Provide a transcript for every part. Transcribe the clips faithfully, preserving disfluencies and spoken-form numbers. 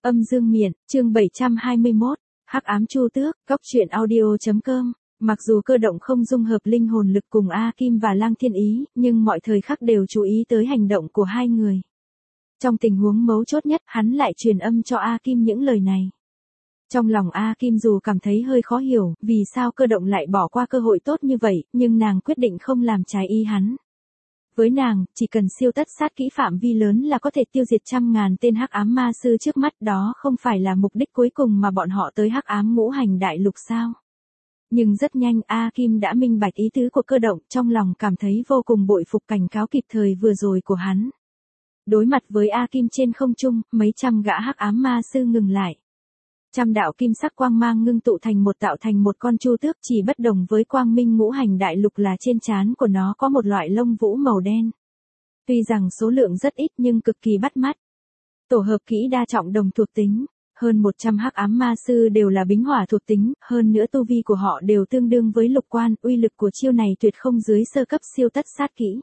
Âm dương miện, chương bảy trăm hai mươi mốt, Hắc ám Chu Tước, Cốc truyện audio chấm com. Mặc dù Cơ Động không dung hợp linh hồn lực cùng A Kim và Lăng Thiên Ý, nhưng mọi thời khắc đều chú ý tới hành động của hai người. Trong tình huống mấu chốt nhất, hắn lại truyền âm cho A Kim những lời này. Trong lòng A Kim dù cảm thấy hơi khó hiểu, vì sao Cơ Động lại bỏ qua cơ hội tốt như vậy, nhưng nàng quyết định không làm trái ý hắn. Với nàng, chỉ cần siêu tất sát kỹ phạm vi lớn là có thể tiêu diệt trăm ngàn tên hắc ám ma sư trước mắt, đó không phải là mục đích cuối cùng mà bọn họ tới hắc ám ngũ hành đại lục sao. Nhưng rất nhanh A Kim đã minh bạch ý tứ của Cơ Động, trong lòng cảm thấy vô cùng bội phục cảnh cáo kịp thời vừa rồi của hắn. Đối mặt với A Kim trên không trung, mấy trăm gã hắc ám ma sư ngừng lại. Trăm đạo kim sắc quang mang ngưng tụ thành một tạo thành một con chu tước, chỉ bất đồng với quang minh ngũ hành đại lục là trên trán của nó có một loại lông vũ màu đen. Tuy rằng số lượng rất ít nhưng cực kỳ bắt mắt. Tổ hợp kỹ đa trọng đồng thuộc tính, hơn một trăm hắc ám ma sư đều là bính hỏa thuộc tính, hơn nữa tu vi của họ đều tương đương với lục quan, uy lực của chiêu này tuyệt không dưới sơ cấp siêu tất sát kỹ.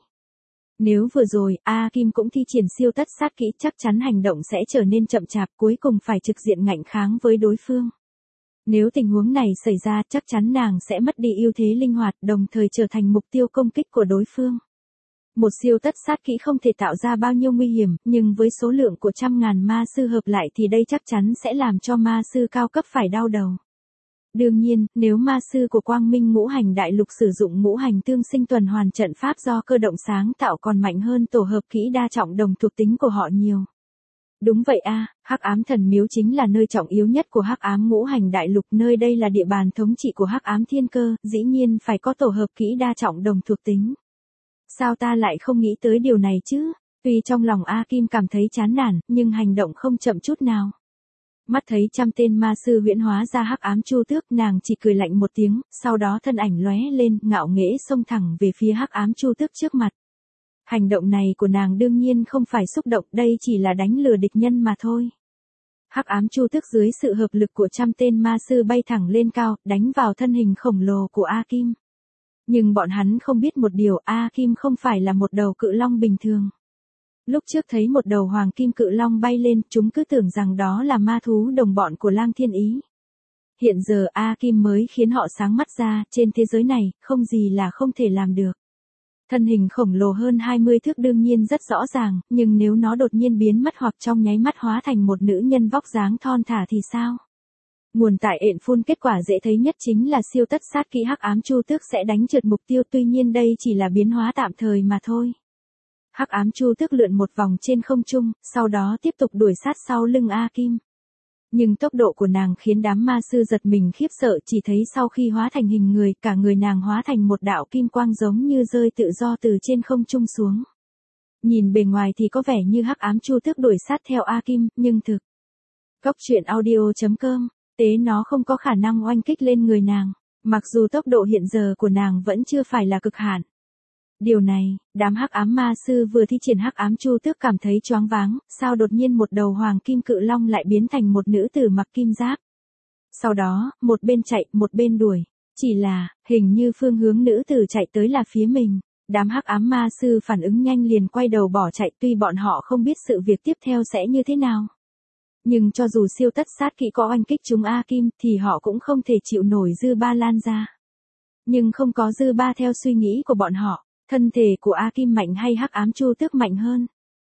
Nếu vừa rồi, A Kim cũng thi triển siêu tất sát kỹ, chắc chắn hành động sẽ trở nên chậm chạp, cuối cùng phải trực diện ngạnh kháng với đối phương. Nếu tình huống này xảy ra, chắc chắn nàng sẽ mất đi ưu thế linh hoạt, đồng thời trở thành mục tiêu công kích của đối phương. Một siêu tất sát kỹ không thể tạo ra bao nhiêu nguy hiểm, nhưng với số lượng của trăm ngàn ma sư hợp lại thì đây chắc chắn sẽ làm cho ma sư cao cấp phải đau đầu. Đương nhiên, nếu ma sư của quang minh ngũ hành đại lục sử dụng ngũ hành tương sinh tuần hoàn trận pháp do Cơ Động sáng tạo còn mạnh hơn tổ hợp kỹ đa trọng đồng thuộc tính của họ nhiều. Đúng vậy a, hắc ám thần miếu chính là nơi trọng yếu nhất của hắc ám ngũ hành đại lục, nơi đây là địa bàn thống trị của hắc ám thiên cơ, dĩ nhiên phải có tổ hợp kỹ đa trọng đồng thuộc tính. Sao ta lại không nghĩ tới điều này chứ? Tuy trong lòng A Kim cảm thấy chán nản, nhưng hành động không chậm chút nào. Mắt thấy trăm tên ma sư huyễn hóa ra hắc ám chu tước, nàng chỉ cười lạnh một tiếng, sau đó thân ảnh lóe lên, ngạo nghễ xông thẳng về phía hắc ám chu tước trước mặt. Hành động này của nàng đương nhiên không phải xúc động, đây chỉ là đánh lừa địch nhân mà thôi. Hắc ám chu tước dưới sự hợp lực của trăm tên ma sư bay thẳng lên cao, đánh vào thân hình khổng lồ của A Kim. Nhưng bọn hắn không biết một điều, A Kim không phải là một đầu cự long bình thường. Lúc trước thấy một đầu hoàng kim cự long bay lên, chúng cứ tưởng rằng đó là ma thú đồng bọn của Lăng Thiên Ý. Hiện giờ A Kim mới khiến họ sáng mắt ra, trên thế giới này, không gì là không thể làm được. Thân hình khổng lồ hơn hai mươi thước đương nhiên rất rõ ràng, nhưng nếu nó đột nhiên biến mất hoặc trong nháy mắt hóa thành một nữ nhân vóc dáng thon thả thì sao? Nguồn tại ện phun kết quả dễ thấy nhất chính là siêu tất sát kỹ hắc ám chu tước sẽ đánh trượt mục tiêu, tuy nhiên đây chỉ là biến hóa tạm thời mà thôi. Hắc ám chu tước lượn một vòng trên không trung, sau đó tiếp tục đuổi sát sau lưng A Kim. Nhưng tốc độ của nàng khiến đám ma sư giật mình khiếp sợ, chỉ thấy sau khi hóa thành hình người, cả người nàng hóa thành một đạo kim quang giống như rơi tự do từ trên không trung xuống. Nhìn bề ngoài thì có vẻ như hắc ám chu tước đuổi sát theo A Kim, nhưng thực. Cốc truyện audio chấm com, tế nó không có khả năng oanh kích lên người nàng, mặc dù tốc độ hiện giờ của nàng vẫn chưa phải là cực hạn. Điều này, đám hắc ám ma sư vừa thi triển hắc ám chu tước cảm thấy choáng váng, sao đột nhiên một đầu hoàng kim cự long lại biến thành một nữ tử mặc kim giáp. Sau đó, một bên chạy, một bên đuổi, chỉ là, hình như phương hướng nữ tử chạy tới là phía mình. Đám hắc ám ma sư phản ứng nhanh liền quay đầu bỏ chạy, tuy bọn họ không biết sự việc tiếp theo sẽ như thế nào. Nhưng cho dù siêu tất sát kỹ có oanh kích chúng A Kim, thì họ cũng không thể chịu nổi dư ba lan ra. Nhưng không có dư ba theo suy nghĩ của bọn họ. Thân thể của A Kim mạnh hay hắc ám chu tước mạnh hơn?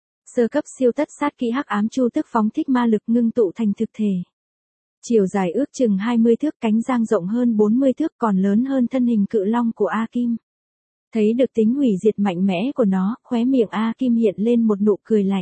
Sơ cấp siêu tất sát kỹ hắc ám chu tước phóng thích ma lực ngưng tụ thành thực thể. Chiều dài ước chừng hai mươi thước, cánh dang rộng hơn bốn mươi thước, còn lớn hơn thân hình cự long của A Kim. Thấy được tính hủy diệt mạnh mẽ của nó, khóe miệng A Kim hiện lên một nụ cười lạnh.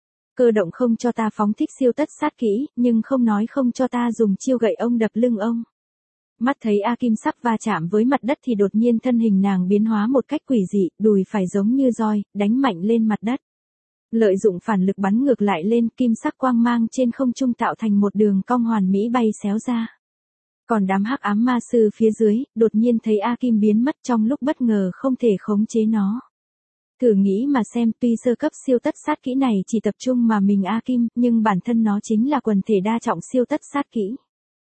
Cơ Động không cho ta phóng thích siêu tất sát kỹ, nhưng không nói không cho ta dùng chiêu gậy ông đập lưng ông. Mắt thấy A Kim sắp va chạm với mặt đất thì đột nhiên thân hình nàng biến hóa một cách quỷ dị, đùi phải giống như roi, đánh mạnh lên mặt đất. Lợi dụng phản lực bắn ngược lại lên, kim sắc quang mang trên không trung tạo thành một đường cong hoàn mỹ bay xéo ra. Còn đám hắc ám ma sư phía dưới, đột nhiên thấy A Kim biến mất trong lúc bất ngờ không thể khống chế nó. Thử nghĩ mà xem, tuy sơ cấp siêu tất sát kỹ này chỉ tập trung mà mình A Kim, nhưng bản thân nó chính là quần thể đa trọng siêu tất sát kỹ.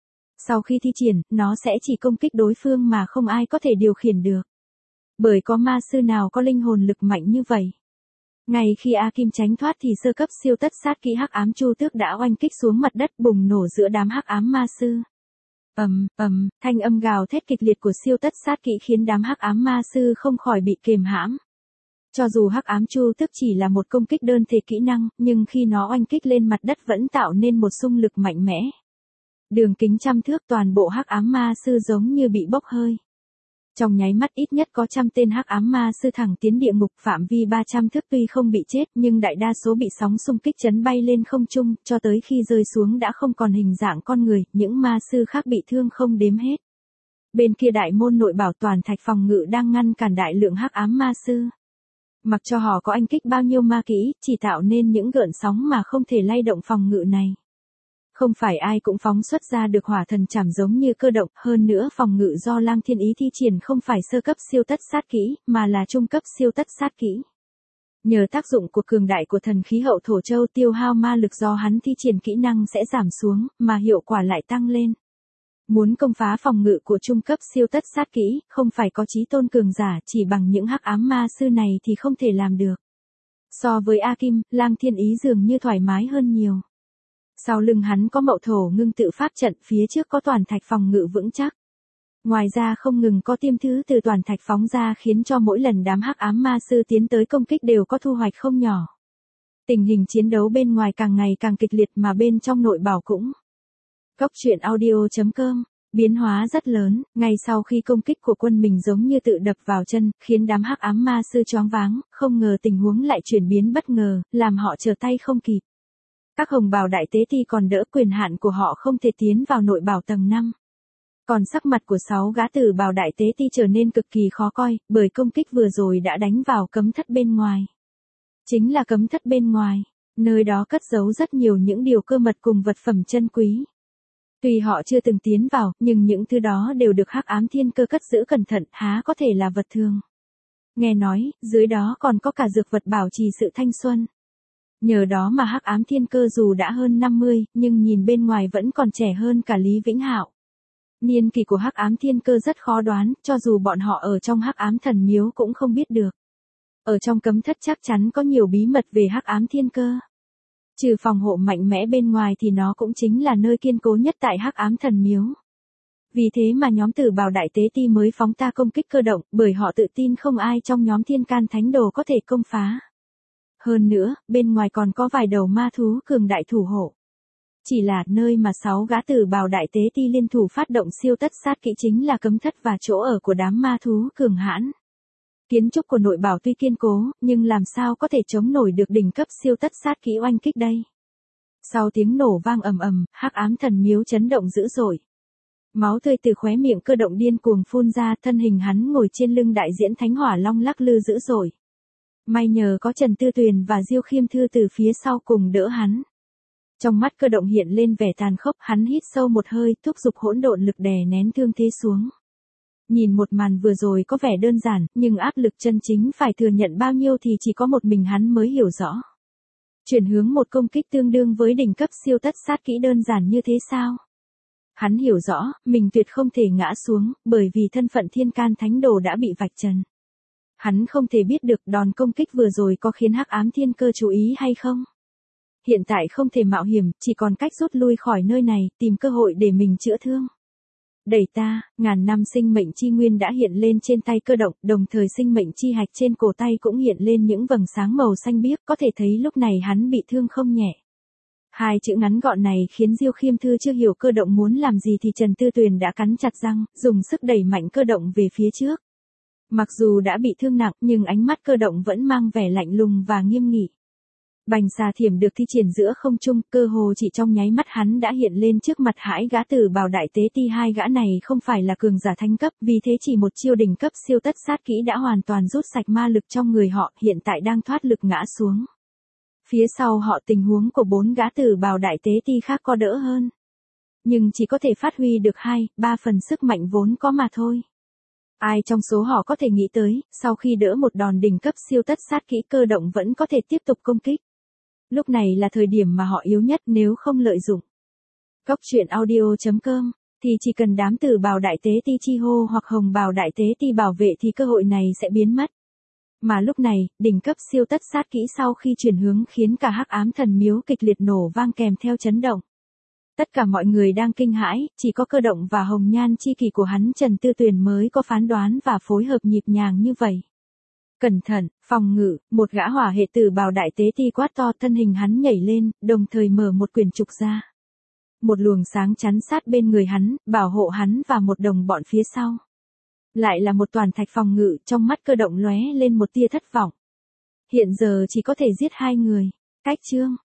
Sau khi thi triển, nó sẽ chỉ công kích đối phương mà không ai có thể điều khiển được. Bởi có ma sư nào có linh hồn lực mạnh như vậy. Ngay khi A Kim tránh thoát thì sơ cấp siêu tất sát kỹ hắc ám Chu Tước đã oanh kích xuống mặt đất, bùng nổ giữa đám hắc ám ma sư. Ầm, ầm, thanh âm gào thét kịch liệt của siêu tất sát kỹ khiến đám hắc ám ma sư không khỏi bị kiềm hãm. Cho dù hắc ám Chu Tước chỉ là một công kích đơn thể kỹ năng, nhưng khi nó oanh kích lên mặt đất vẫn tạo nên một xung lực mạnh mẽ. Đường kính trăm thước, toàn bộ hắc ám ma sư giống như bị bốc hơi. Trong nháy mắt ít nhất có trăm tên hắc ám ma sư thẳng tiến địa ngục, phạm vi ba trăm thước tuy không bị chết nhưng đại đa số bị sóng xung kích chấn bay lên không trung, cho tới khi rơi xuống đã không còn hình dạng con người, những ma sư khác bị thương không đếm hết. Bên kia đại môn nội bảo toàn thạch phòng ngự đang ngăn cản đại lượng hắc ám ma sư. Mặc cho họ có anh kích bao nhiêu ma kỹ, chỉ tạo nên những gợn sóng mà không thể lay động phòng ngự này. Không phải ai cũng phóng xuất ra được hỏa thần chảm giống như cơ động, hơn nữa phòng ngự do Lang Thiên Ý thi triển không phải sơ cấp siêu tất sát kỹ, mà là trung cấp siêu tất sát kỹ. Nhờ tác dụng của cường đại của thần khí hậu thổ châu, tiêu hao ma lực do hắn thi triển kỹ năng sẽ giảm xuống, mà hiệu quả lại tăng lên. Muốn công phá phòng ngự của trung cấp siêu tất sát kỹ, không phải có chí tôn cường giả, chỉ bằng những hắc ám ma sư này thì không thể làm được. So với A Kim, Lang Thiên Ý dường như thoải mái hơn nhiều. Sau lưng hắn có mậu thổ ngưng tự pháp trận, phía trước có toàn thạch phòng ngự vững chắc. Ngoài ra không ngừng có tiêm thứ từ toàn thạch phóng ra khiến cho mỗi lần đám hắc ám ma sư tiến tới công kích đều có thu hoạch không nhỏ. Tình hình chiến đấu bên ngoài càng ngày càng kịch liệt mà bên trong nội bảo cũng. Góc truyện audio chấm com, biến hóa rất lớn, ngay sau khi công kích của quân mình giống như tự đập vào chân, khiến đám hắc ám ma sư choáng váng, không ngờ tình huống lại chuyển biến bất ngờ, làm họ trở tay không kịp. Các hồng bào đại tế ti còn đỡ, quyền hạn của họ không thể tiến vào nội bảo tầng năm. Còn sắc mặt của sáu gã tử bào đại tế ti trở nên cực kỳ khó coi, bởi công kích vừa rồi đã đánh vào cấm thất bên ngoài. Chính là cấm thất bên ngoài, nơi đó cất giấu rất nhiều những điều cơ mật cùng vật phẩm chân quý. Tuy họ chưa từng tiến vào, nhưng những thứ đó đều được hắc ám thiên cơ cất giữ cẩn thận, há có thể là vật thường. Nghe nói, dưới đó còn có cả dược vật bảo trì sự thanh xuân. Nhờ đó mà hắc ám thiên cơ dù đã hơn năm mươi, nhưng nhìn bên ngoài vẫn còn trẻ hơn cả Lý Vĩnh Hạo. Niên kỷ của hắc ám thiên cơ rất khó đoán, cho dù bọn họ ở trong hắc ám thần miếu cũng không biết được. Ở trong cấm thất chắc chắn có nhiều bí mật về hắc ám thiên cơ. Trừ phòng hộ mạnh mẽ bên ngoài thì nó cũng chính là nơi kiên cố nhất tại hắc ám thần miếu. Vì thế mà nhóm tử bào đại tế ti mới phóng ta công kích cơ động, bởi họ tự tin không ai trong nhóm thiên can thánh đồ có thể công phá. Hơn nữa, bên ngoài còn có vài đầu ma thú cường đại thủ hộ. Chỉ là nơi mà sáu gã tử bào đại tế ti liên thủ phát động siêu tất sát kỹ chính là cấm thất và chỗ ở của đám ma thú cường hãn. Kiến trúc của nội bảo tuy kiên cố, nhưng làm sao có thể chống nổi được đỉnh cấp siêu tất sát kỹ oanh kích đây. Sau tiếng nổ vang ầm ầm, hắc ám thần miếu chấn động dữ dội. Máu tươi từ khóe miệng cơ động điên cuồng phun ra, thân hình hắn ngồi trên lưng đại diễn thánh hỏa long lắc lư dữ dội. May nhờ có Trần Tư Tuyền và Diêu Khiêm Thư từ phía sau cùng đỡ hắn. Trong mắt cơ động hiện lên vẻ tàn khốc, hắn hít sâu một hơi, thúc giục hỗn độn lực đè nén thương thế xuống. Nhìn một màn vừa rồi có vẻ đơn giản, nhưng áp lực chân chính phải thừa nhận bao nhiêu thì chỉ có một mình hắn mới hiểu rõ. Chuyển hướng một công kích tương đương với đỉnh cấp siêu tất sát kỹ đơn giản như thế sao? Hắn hiểu rõ, mình tuyệt không thể ngã xuống, bởi vì thân phận thiên can thánh đồ đã bị vạch trần. Hắn không thể biết được đòn công kích vừa rồi có khiến hắc ám thiên cơ chú ý hay không. Hiện tại không thể mạo hiểm, chỉ còn cách rút lui khỏi nơi này, tìm cơ hội để mình chữa thương. Đẩy ta, ngàn năm sinh mệnh chi nguyên đã hiện lên trên tay cơ động, đồng thời sinh mệnh chi hạch trên cổ tay cũng hiện lên những vầng sáng màu xanh biếc, có thể thấy lúc này hắn bị thương không nhẹ. Hai chữ ngắn gọn này khiến Diêu Khiêm Thư chưa hiểu cơ động muốn làm gì thì Trần Tư Tuyền đã cắn chặt răng, dùng sức đẩy mạnh cơ động về phía trước. Mặc dù đã bị thương nặng, nhưng ánh mắt cơ động vẫn mang vẻ lạnh lùng và nghiêm nghị. Bành xà thiểm được thi triển giữa không trung, cơ hồ chỉ trong nháy mắt hắn đã hiện lên trước mặt hãi gã tử bào đại tế ti. Hai gã này không phải là cường giả thánh cấp, vì thế chỉ một chiêu đỉnh cấp siêu tất sát kỹ đã hoàn toàn rút sạch ma lực trong người họ, hiện tại đang thoát lực ngã xuống. Phía sau họ tình huống của bốn gã tử bào đại tế ti khác có đỡ hơn. Nhưng chỉ có thể phát huy được hai, ba phần sức mạnh vốn có mà thôi. Ai trong số họ có thể nghĩ tới, sau khi đỡ một đòn đỉnh cấp siêu tất sát kỹ cơ động vẫn có thể tiếp tục công kích. Lúc này là thời điểm mà họ yếu nhất nếu không lợi dụng. Góc truyện audio chấm com, thì chỉ cần đám tử bào đại tế ti chi hô hoặc hồng bào đại tế ti bảo vệ thì cơ hội này sẽ biến mất. Mà lúc này, đỉnh cấp siêu tất sát kỹ sau khi chuyển hướng khiến cả hắc ám thần miếu kịch liệt nổ vang kèm theo chấn động. Tất cả mọi người đang kinh hãi, chỉ có Cơ Động và hồng nhan chi kỷ của hắn Trần Tư Tuyền mới có phán đoán và phối hợp nhịp nhàng như vậy. Cẩn thận, phòng ngự, một gã hỏa hệ tử bào đại tế ti quát to, thân hình hắn nhảy lên, đồng thời mở một quyển trục ra. Một luồng sáng chắn sát bên người hắn, bảo hộ hắn và một đồng bọn phía sau. Lại là một toàn thạch phòng ngự, trong mắt Cơ Động lóe lên một tia thất vọng. Hiện giờ chỉ có thể giết hai người. Cách chương